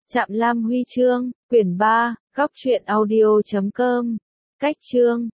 Trạm Lam Huy chương, quyển 3, góc truyện audio.com. Cách chương